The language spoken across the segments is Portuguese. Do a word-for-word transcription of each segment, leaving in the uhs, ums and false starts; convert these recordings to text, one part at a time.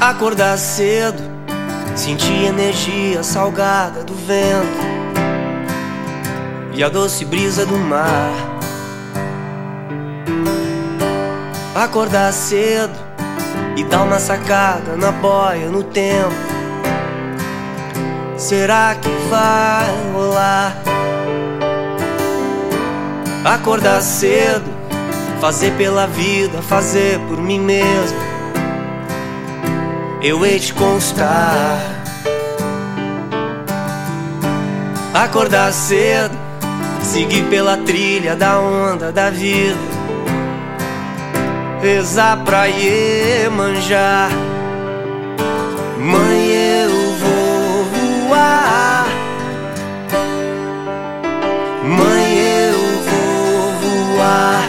Acordar cedo, sentir energia salgada do vento e a doce brisa do mar. Acordar cedo e dar uma sacada na boia, no tempo. Será que vai rolar? Acordar cedo, fazer pela vida, fazer por mim mesmo. Eu hei de constar. Acordar cedo, seguir pela trilha da onda da vida, rezar pra Iemanjá. Mãe, eu vou voar. Mãe, eu vou voar.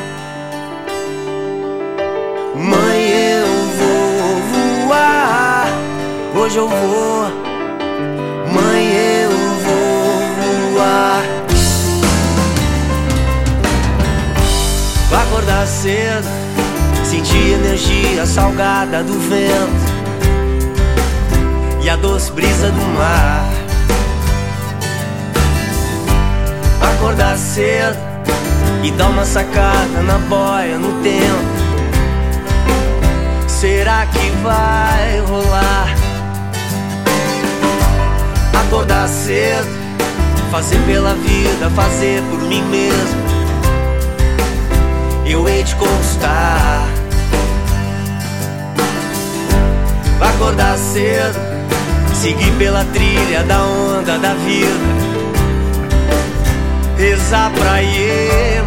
Mãe, eu vou voar. Hoje eu vou. Mãe, eu vou voar. Vou acordar cedo, sentir energia salgada do vento e a doce brisa do mar. Acordar cedo e dar uma sacada na boia, no tempo. Será que vai rolar? Acordar cedo, fazer pela vida, fazer por mim mesmo. Eu hei de conquistar. Acordar cedo, seguir pela trilha da onda da vida, rezar pra Iemanjá.